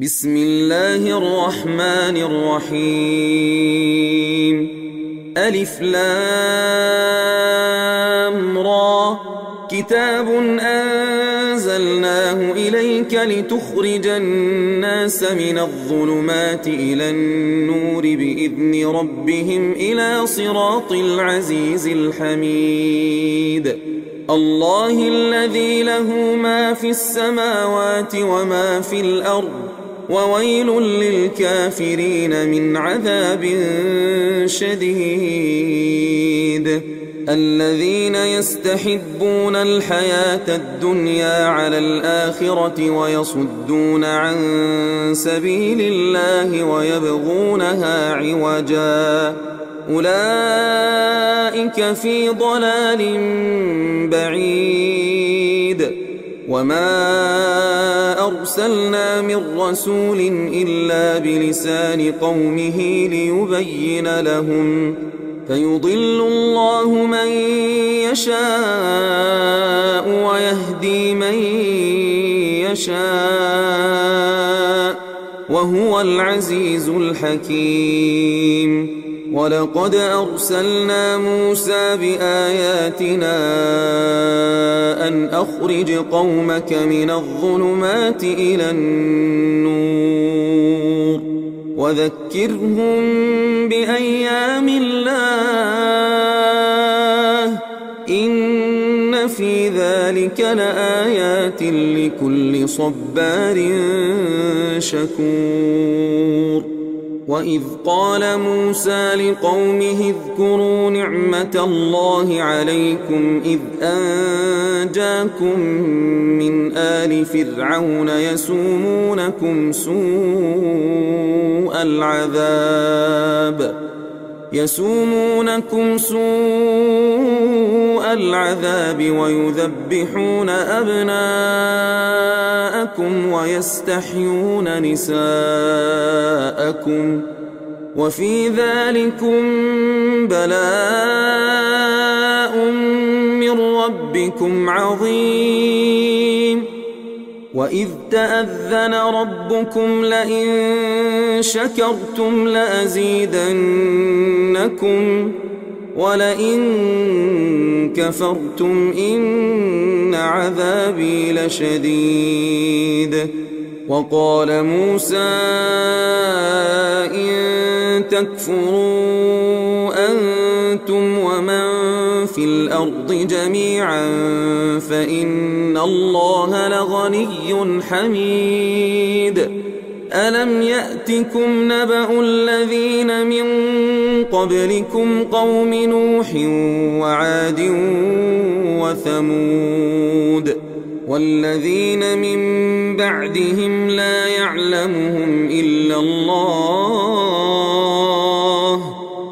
بسم الله الرحمن الرحيم ألف لام را كتاب أنزلناه إليك لتخرج الناس من الظلمات إلى النور بإذن ربهم إلى صراط العزيز الحميد الله الذي له ما في السماوات وما في الأرض وويل للكافرين من عذاب شديد الذين يستحبون الحياة الدنيا على الآخرة ويصدون عن سبيل الله ويبغونها عوجا أولئك في ضلال بعيد وما أرسلنا من رسول إلا بلسان قومه ليبين لهم فيضل الله من يشاء ويهدي من يشاء وهو العزيز الحكيم ولقد أرسلنا موسى بآياتنا أن أخرج قومك من الظلمات إلى النور وذكرهم بأيام الله إن في ذلك لآيات لكل صبار شكور وإذ قال موسى لقومه اذكروا نعمة الله عليكم إذ أنجاكم من آل فرعون يسومونكم سوء العذاب ويذبحون أبناءكم ويستحيون نساءكم وفي ذلكم بلاء من ربكم عظيم وإذ تأذن ربكم لئن شكرتم لأزيدنكم ولئن كفرتم إن عذابي لشديد وقال موسى إن تكفروا أنتم ومن في الأرض جميعا فإن الله لغني حميد ألم يأتكم نبأ الذين من قبلكم قوم نوح وعاد وثمود والذين من بعدهم لا يعلمهم إلا الله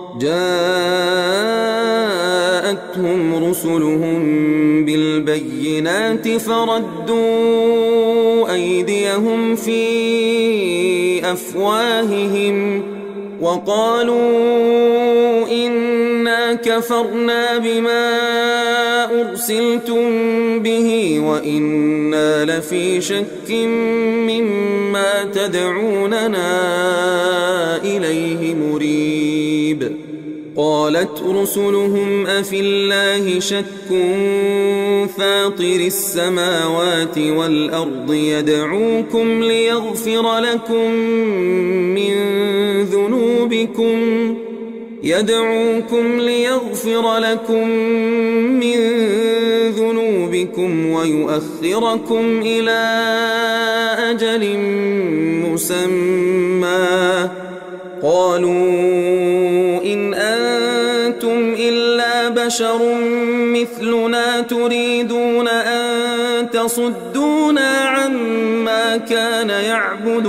جاءتهم رسلهم بالبينات فردوا أيديهم في أفواههم وقالوا إنا كفرنا بما أرسلتم به وإنا لفي شك مما تدعوننا إليه مريب قالت رسلهم أفي الله شك فاطر السماوات والأرض يدعوكم ليغفر لكم من ذنوبكم ويؤخركم إلى أجل مسمى قالوا إن أنتم إلا بشر مثلنا تريدون أن تصدونا عما كان يعبد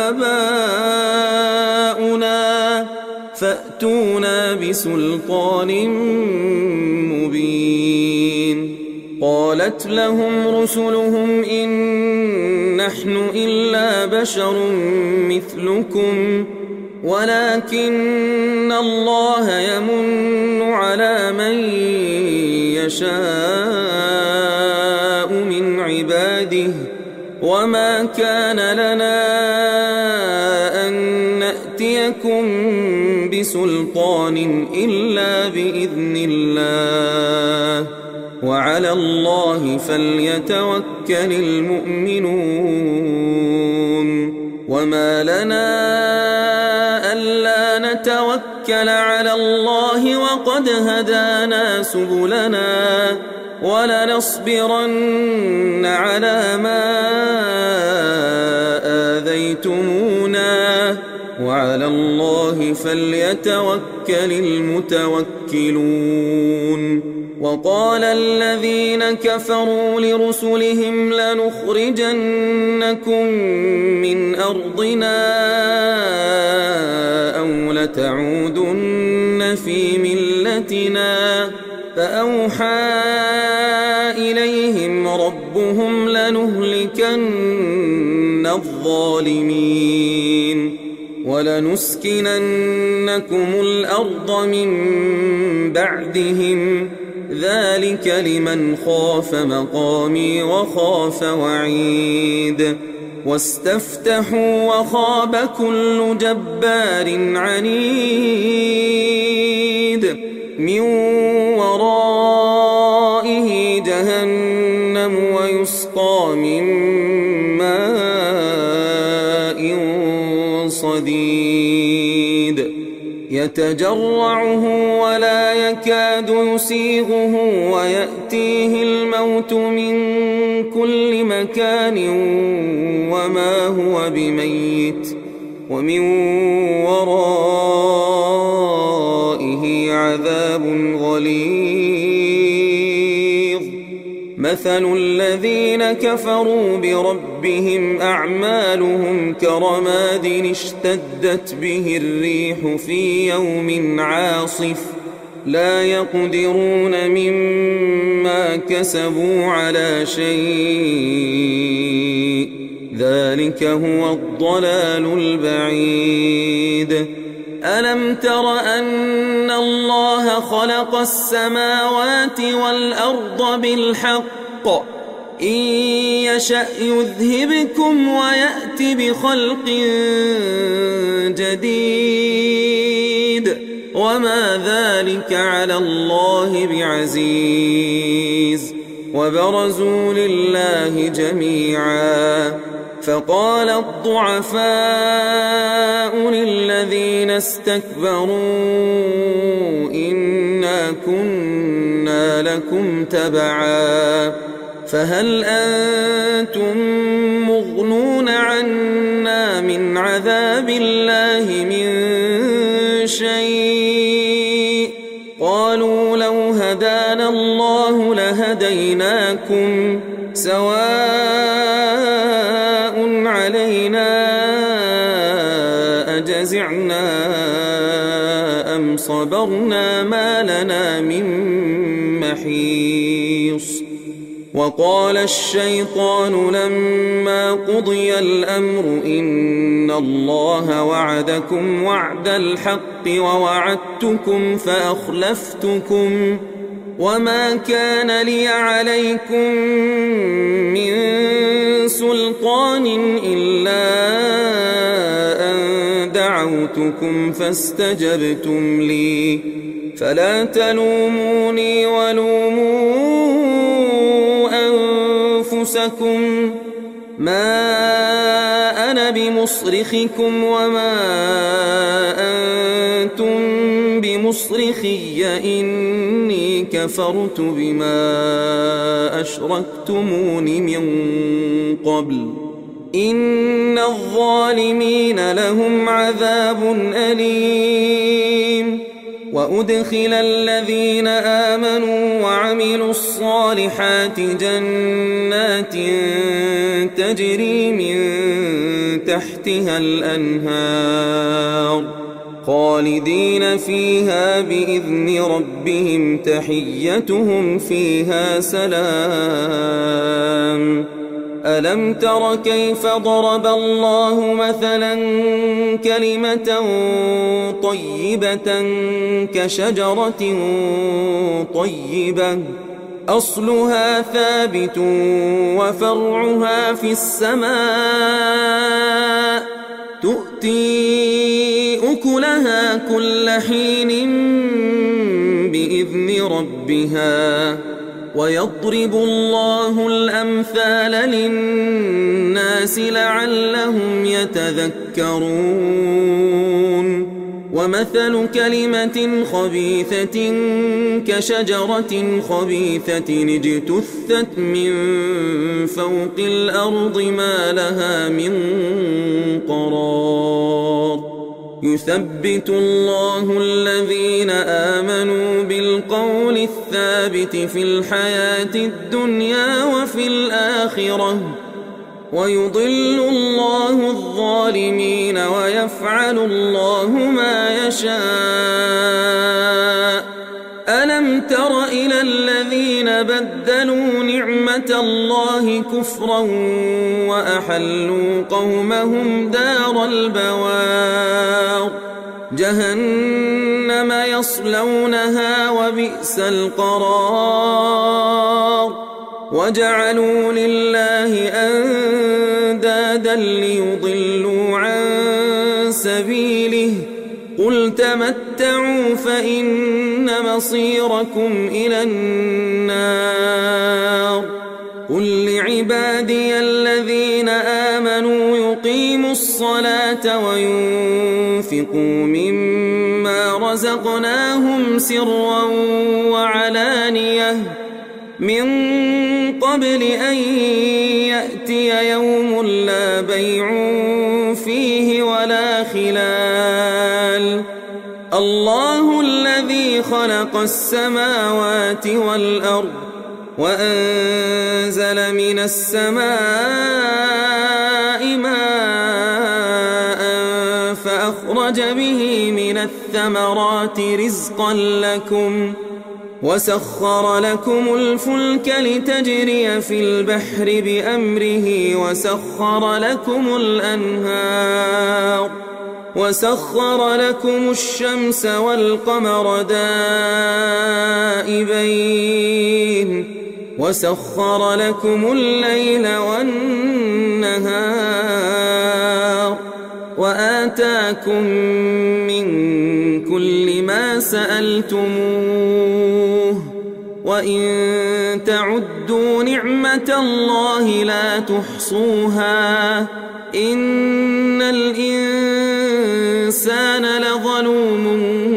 آباؤنا فأتونا بسلطان مبين قالت لهم رسلهم إن نحن إلا بشر مثلكم ولكن الله يمن على من يشاء من عباده وما كان لنا يأتيكم بسلطان إلا بإذن الله وعلى الله فليتوكل المؤمنون وما لنا ألا نتوكل على الله وقد هدانا سبلنا ولنصبرن على ما آذيتمونا وعلى الله فليتوكل المتوكلون وقال الذين كفروا لرسلهم لنخرجنكم من أرضنا أو لتعودن في ملتنا فأوحى إليهم ربهم لنهلكن الظالمين ولنسكننكم الأرض من بعدهم ذلك لمن خاف مقامي وخاف وعيد واستفتحوا وخاب كل جبار عنيد من ورائه جهنم ويسقى من ماء صديد يتجرعه ولا يكاد يسيغه ويأتيه الموت من كل مكان وما هو بميت ومن ورائه عذاب غليظ مثل الذين كفروا بربهم أعمالهم كرماد اشتدت به الريح في يوم عاصف لا يقدرون مما كسبوا على شيء ذلك هو الضلال البعيد ألم تر أن الله خلق السماوات والأرض بالحق إن يشأ يذهبكم ويأت بخلق جديد وما ذلك على الله بعزيز وبرزوا لله جميعا فقال الضعفاء للذين استكبروا إنا كنا لكم تبعا فهل أنتم مغنون عنا من عذاب الله من شيء قالوا لو هدانا الله لهديناكم سواء علينا أجزعنا أم صبرنا ما لنا من محيص وقال الشيطان لما قضي الأمر إن الله وعدكم وعد الحق ووعدتكم فأخلفتكم وما كان لي عليكم من سلطان إلا أن دعوتكم فاستجبتم لي فلا تلوموني ولوموا أنفسكم ما أنا بمصرخكم وما أنتم بمصرخي إني كفرت بما أشركتمون من قبل إن الظالمين لهم عذاب أليم وأدخل الذين آمنوا وعملوا الصالحات جنات تجري من تحتها الأنهار خالدين فيها بإذن ربهم تحيتهم فيها سلام ألم تر كيف ضرب الله مثلا كلمة طيبة كشجرة طيبة أصلها ثابت وفرعها في السماء تؤتي أكلها كل حين بإذن ربها ويضرب الله الأمثال للناس لعلهم يتذكرون ومثل كلمة خبيثة كشجرة خبيثة اجتثت من فوق الأرض ما لها من قرار يثبت الله الذين آمنوا بالقول الثابت في الحياة الدنيا وفي الآخرة ويضل الله الظالمين ويفعل الله ما يشاء ألم تر إلى الذين بدلوا نعمة الله كفرا وأحلوا قومهم دار البوار جهنم يصلونها وبئس القرار وجعلوا لله أندادا ليضلوا عن سبيله قل تمتعوا فإن مصيركم إلى النار قل لعبادي الذين آمنوا يقيموا الصلاة وينفقوا مما رزقناهم سرا وعلانية من قبل أن يأتي يوم لا بيع فيه ولا خلال الله الذي خلق السماوات والأرض وأنزل من السماء ماء فأخرج به من الثمرات رزقا لكم وسخر لكم الفلك لتجري في البحر بأمره وسخر لكم الأنهار وسخر لكم الشمس والقمر دائبين وسخر لكم الليل والنهار وآتاكم من كل ما سألتموه وإن تعدوا نعمة الله لا تحصوها إن الإنسان لظلوم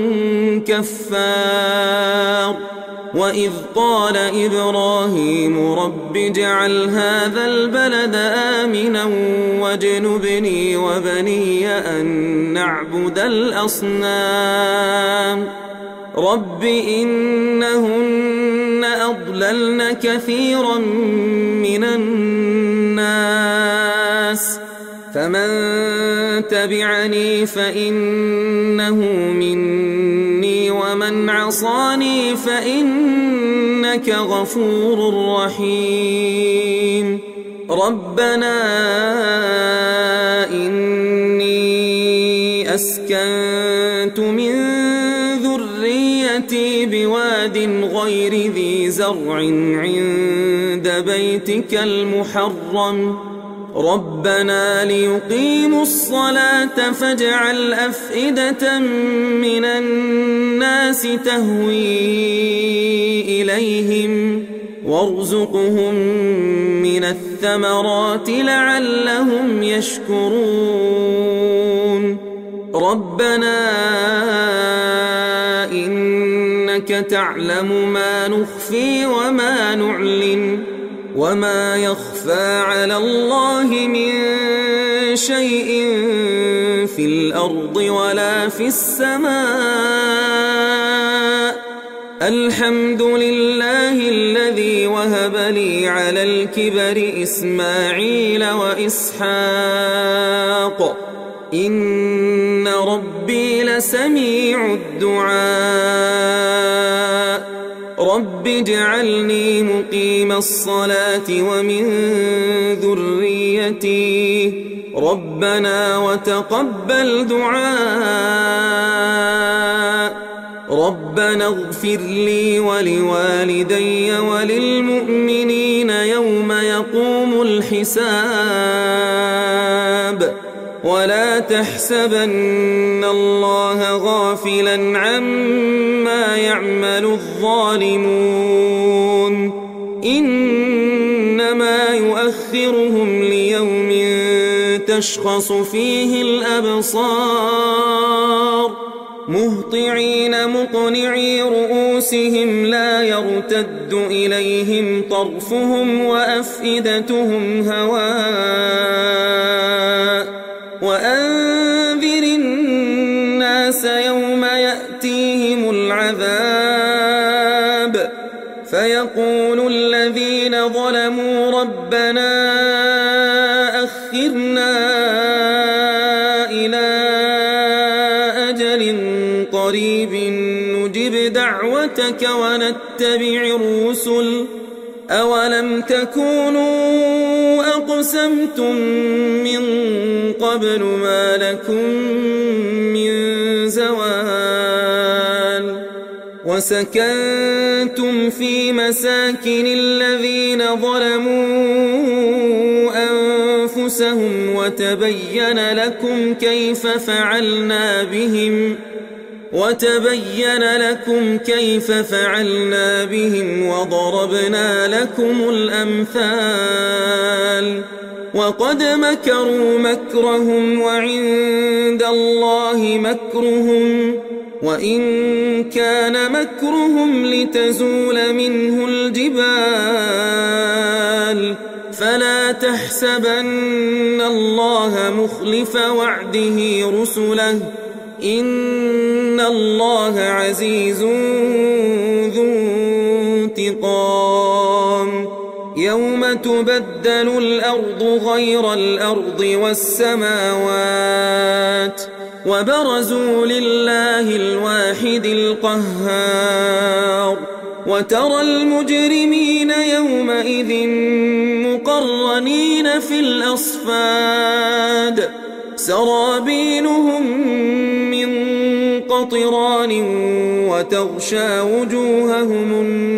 كفار وإذ قال إبراهيم رب اجعل هذا البلد آمنا واجنبني وبني أن نعبد الأصنام رب إنهن أضللن كثيرا من الناس فمن تبعني فإنه مني ومن عصاني فإنك غفور رحيم ربنا إني أسكنت من ذريتي بواد غير ذي زرع عند بيتك المحرم ربنا ليقيموا الصلاة فاجعل أفئدة من الناس تهوي إليهم وارزقهم من الثمرات لعلهم يشكرون ربنا إنك تعلم ما نخفي وما نعلن وما يخفى على الله من شيء في الأرض ولا في السماء الحمد لله الذي وهب لي على الكبر إسماعيل وإسحاق إن ربي لسميع الدعاء رب اجعلني مقيم الصلاة ومن ذريتي ربنا وتقبل دعاء ربنا اغفر لي ولوالدي وللمؤمنين يوم يقوم الحساب ولا تحسبن الله غافلا عما يعمل الظالمون إنما يؤخرهم ليوم تشخص فيه الأبصار مهطعين مقنعي رؤوسهم لا يرتد إليهم طرفهم وأفئدتهم هواء وأنذر الناس يوم يأتيهم العذاب فيقول الذين ظلموا ربنا أخرنا إلى أجل قريب نجب دعوتك ونتبع الرسل أولم تكونوا أقسمتم من قبل ما لكم من زوال وسكنتم في مساكن الذين ظلموا أنفسهم وتبين لكم كيف فعلنا بهم وضربنا لكم الأمثال وقد مكروا مكرهم وعند الله مكرهم وإن كان مكرهم لتزول منه الجبال فلا تحسبن الله مخلف وعده رسله إن الله عزيز ذو انتقام يوم تبدل الأرض غير الأرض والسماوات وبرزوا لله الواحد القهار وترى المجرمين يومئذ مقرنين في الأصفاد سرابيلهم من قطران وتغشى وجوههم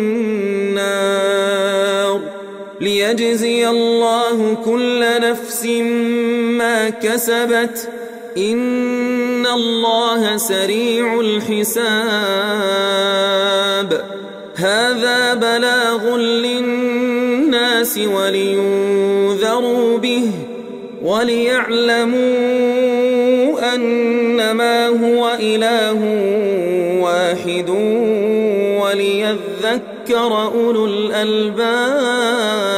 النار ليجزي الله كل نفس ما كسبت إن الله سريع الحساب هذا بلاغ للناس ولينذروا به وليعلموا أنما هو إله واحد وليذكر أولو الألباب